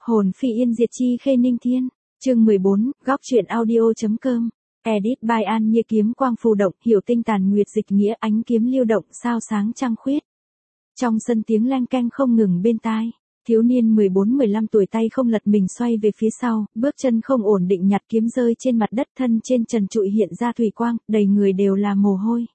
Hồn phi yên diệt chi khê ninh thiên. Chương 14, góc truyện audio.com. Edit by An Như kiếm quang phù động, hiểu tinh tàn nguyệt dịch nghĩa, ánh kiếm lưu động, sao sáng trăng khuyết. Trong sân tiếng leng keng không ngừng bên tai. Thiếu niên 14-15 tuổi tay không lật mình xoay về phía sau, bước chân không ổn định nhặt kiếm rơi trên mặt đất, thân trên trần trụi hiện ra thủy quang, đầy người đều là mồ hôi.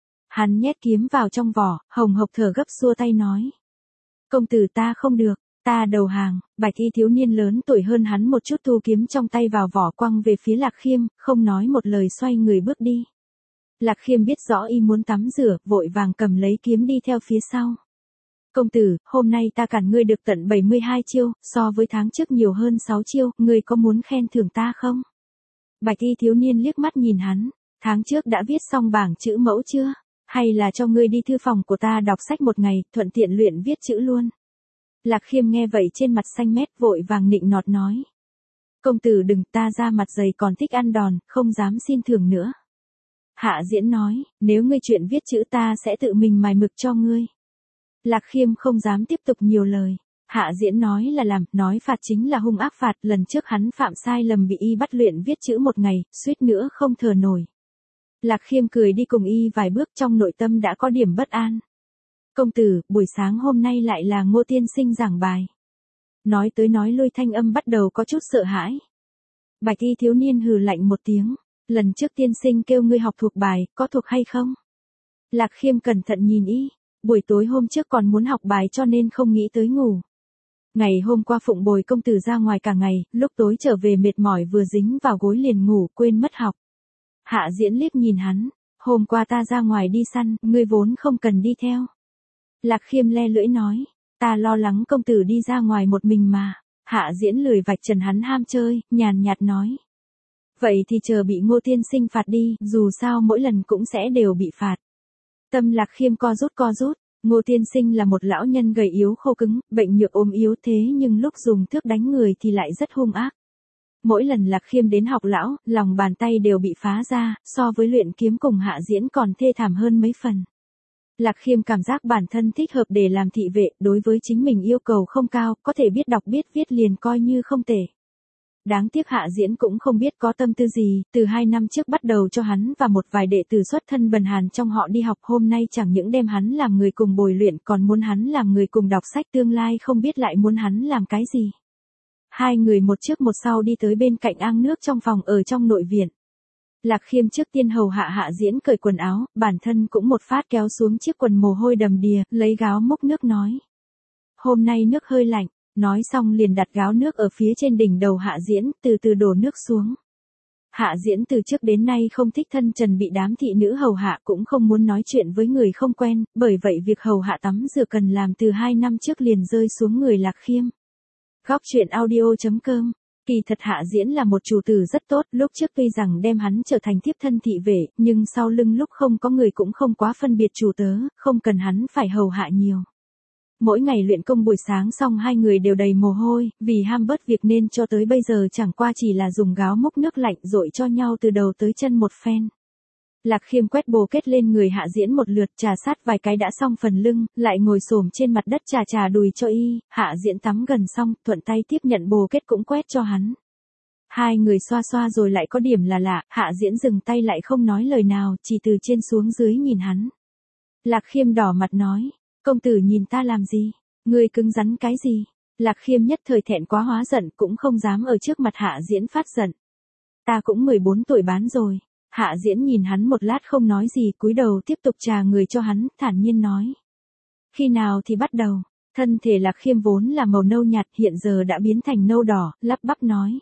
Hắn nhét kiếm vào trong vỏ, hồng hộc thở gấp xua tay nói. Công tử ta không được, ta đầu hàng. Bạch y thiếu niên lớn tuổi hơn hắn một chút thu kiếm trong tay vào vỏ quăng về phía Lạc Khiêm, không nói một lời xoay người bước đi. Lạc Khiêm biết rõ y muốn tắm rửa, vội vàng cầm lấy kiếm đi theo phía sau. Công tử, hôm nay ta cản ngươi được tận 72 chiêu, so với tháng trước nhiều hơn 6 chiêu, ngươi có muốn khen thưởng ta không? Bạch y thiếu niên liếc mắt nhìn hắn, tháng trước đã viết xong bảng chữ mẫu chưa? Hay là cho ngươi đi thư phòng của ta đọc sách một ngày, thuận tiện luyện viết chữ luôn. Lạc Khiêm nghe vậy trên mặt xanh mét, vội vàng nịnh nọt nói. Công tử đừng, ta ra mặt dày còn thích ăn đòn, không dám xin thưởng nữa. Hạ Diễn nói, nếu ngươi chuyện viết chữ ta sẽ tự mình mài mực cho ngươi. Lạc Khiêm không dám tiếp tục nhiều lời. Hạ Diễn nói là làm, nói phạt chính là hung ác phạt, lần trước hắn phạm sai lầm bị y bắt luyện viết chữ một ngày, suýt nữa không thở nổi. Lạc Khiêm cười đi cùng y vài bước, trong nội tâm đã có điểm bất an. Công tử, buổi sáng hôm nay lại là Ngô tiên sinh giảng bài. Nói tới nói lui thanh âm bắt đầu có chút sợ hãi. Bạch y thiếu niên hừ lạnh một tiếng. Lần trước tiên sinh kêu ngươi học thuộc bài, có thuộc hay không? Lạc Khiêm cẩn thận nhìn y. Buổi tối hôm trước còn muốn học bài cho nên không nghĩ tới ngủ. Ngày hôm qua phụng bồi công tử ra ngoài cả ngày, lúc tối trở về mệt mỏi vừa dính vào gối liền ngủ, quên mất học. Hạ Diễn liếc nhìn hắn. Hôm qua ta ra ngoài đi săn, ngươi vốn không cần đi theo. Lạc Khiêm le lưỡi nói. Ta lo lắng công tử đi ra ngoài một mình mà. Hạ Diễn lười vạch trần hắn ham chơi, nhàn nhạt nói. Vậy thì chờ bị Ngô tiên sinh phạt đi, dù sao mỗi lần cũng sẽ đều bị phạt. Tâm Lạc Khiêm co rút. Ngô tiên sinh là một lão nhân gầy yếu khô cứng, bệnh nhược ốm yếu, thế nhưng lúc dùng thước đánh người thì lại rất hung ác. Mỗi lần Lạc Khiêm đến học lão, lòng bàn tay đều bị phá ra, so với luyện kiếm cùng Hạ Diễn còn thê thảm hơn mấy phần. Lạc Khiêm cảm giác bản thân thích hợp để làm thị vệ, đối với chính mình yêu cầu không cao, có thể biết đọc biết viết liền coi như không tệ. Đáng tiếc Hạ Diễn cũng không biết có tâm tư gì, từ 2 năm trước bắt đầu cho hắn và một vài đệ tử xuất thân bần hàn trong họ đi học, hôm nay chẳng những đem hắn làm người cùng bồi luyện, còn muốn hắn làm người cùng đọc sách, tương lai không biết lại muốn hắn làm cái gì. Hai người một trước một sau đi tới bên cạnh ao nước trong phòng ở trong nội viện. Lạc Khiêm trước tiên hầu hạ Hạ Diễn cởi quần áo, bản thân cũng một phát kéo xuống chiếc quần mồ hôi đầm đìa, lấy gáo múc nước nói. Hôm nay nước hơi lạnh, nói xong liền đặt gáo nước ở phía trên đỉnh đầu Hạ Diễn, từ từ đổ nước xuống. Hạ Diễn từ trước đến nay không thích thân trần bị đám thị nữ hầu hạ, cũng không muốn nói chuyện với người không quen, bởi vậy việc hầu hạ tắm rửa cần làm từ 2 năm trước liền rơi xuống người Lạc Khiêm. Góc truyện audio.com. Kỳ thật Hạ Diễn là một chủ tử rất tốt, lúc trước tuy rằng đem hắn trở thành tiếp thân thị vệ, nhưng sau lưng lúc không có người cũng không quá phân biệt chủ tớ, không cần hắn phải hầu hạ nhiều. Mỗi ngày luyện công buổi sáng xong hai người đều đầy mồ hôi, vì ham bớt việc nên cho tới bây giờ chẳng qua chỉ là dùng gáo múc nước lạnh dội cho nhau từ đầu tới chân một phen. Lạc Khiêm quét bồ kết lên người Hạ Diễn một lượt, trà sát vài cái đã xong phần lưng, lại ngồi xổm trên mặt đất trà đùi cho y. Hạ Diễn tắm gần xong, thuận tay tiếp nhận bồ kết cũng quét cho hắn. Hai người xoa rồi lại có điểm là lạ, Hạ Diễn dừng tay lại không nói lời nào, chỉ từ trên xuống dưới nhìn hắn. Lạc Khiêm đỏ mặt nói, công tử nhìn ta làm gì? Ngươi cứng rắn cái gì? Lạc Khiêm nhất thời thẹn quá hóa giận, cũng không dám ở trước mặt Hạ Diễn phát giận. Ta cũng 14 tuổi bán rồi. Hạ Diễn nhìn hắn một lát không nói gì, cúi đầu tiếp tục trà người cho hắn, thản nhiên nói. Khi nào thì bắt đầu? Thân thể Lạc Khiêm vốn là màu nâu nhạt, hiện giờ đã biến thành nâu đỏ, lắp bắp nói.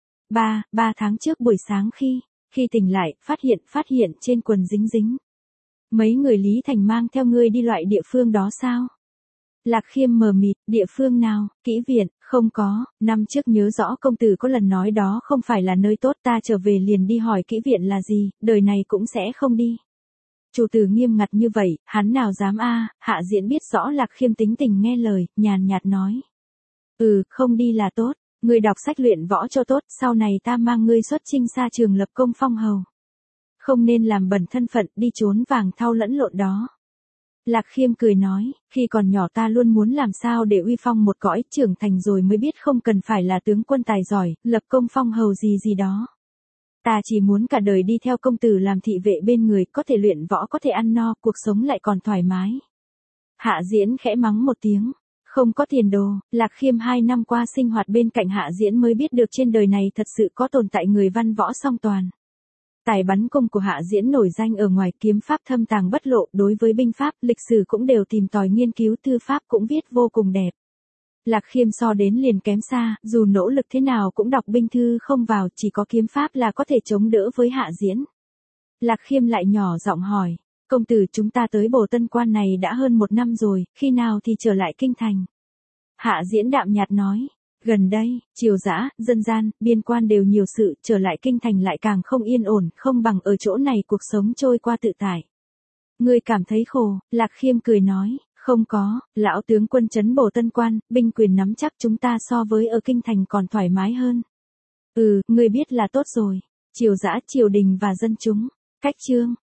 3 tháng trước buổi sáng khi tỉnh lại, phát hiện trên quần dính. Mấy người Lý Thành mang theo ngươi đi loại địa phương đó sao? Lạc Khiêm mờ mịt, địa phương nào? Kỹ viện? Không có, năm trước nhớ rõ công tử có lần nói đó không phải là nơi tốt, ta trở về liền đi hỏi kỹ viện là gì, đời này cũng sẽ không đi. Chủ tử nghiêm ngặt như vậy, hắn nào dám Hạ Diễn biết rõ Lạc Khiêm tính tình nghe lời, nhàn nhạt nói. Không đi là tốt, ngươi đọc sách luyện võ cho tốt, sau này ta mang ngươi xuất chinh xa trường lập công phong hầu. Không nên làm bẩn thân phận, đi trốn vàng thau lẫn lộn đó. Lạc Khiêm cười nói, khi còn nhỏ ta luôn muốn làm sao để uy phong một cõi, trưởng thành rồi mới biết không cần phải là tướng quân tài giỏi, lập công phong hầu gì gì đó. Ta chỉ muốn cả đời đi theo công tử làm thị vệ bên người, có thể luyện võ, có thể ăn no, cuộc sống lại còn thoải mái. Hạ Diễn khẽ mắng một tiếng. Không có tiền đồ, Lạc Khiêm 2 năm qua sinh hoạt bên cạnh Hạ Diễn mới biết được trên đời này thật sự có tồn tại người văn võ song toàn. Tài bắn cung của Hạ Diễn nổi danh ở ngoài, kiếm pháp thâm tàng bất lộ, đối với binh pháp, lịch sử cũng đều tìm tòi nghiên cứu, thư pháp cũng viết vô cùng đẹp. Lạc Khiêm so đến liền kém xa, dù nỗ lực thế nào cũng đọc binh thư không vào, chỉ có kiếm pháp là có thể chống đỡ với Hạ Diễn. Lạc Khiêm lại nhỏ giọng hỏi, công tử, chúng ta tới Bồ Tân Quan này đã hơn 1 năm rồi, khi nào thì trở lại kinh thành? Hạ Diễn đạm nhạt nói, gần đây, triều dã, dân gian, biên quan đều nhiều sự, trở lại kinh thành lại càng không yên ổn, không bằng ở chỗ này cuộc sống trôi qua tự tại. Ngươi cảm thấy khổ, Lạc Khiêm cười nói, không có, lão tướng quân trấn Bồ Tân Quan, binh quyền nắm chắc, chúng ta so với ở kinh thành còn thoải mái hơn. Ngươi biết là tốt rồi. Triều dã, triều đình và dân chúng. Cách chương.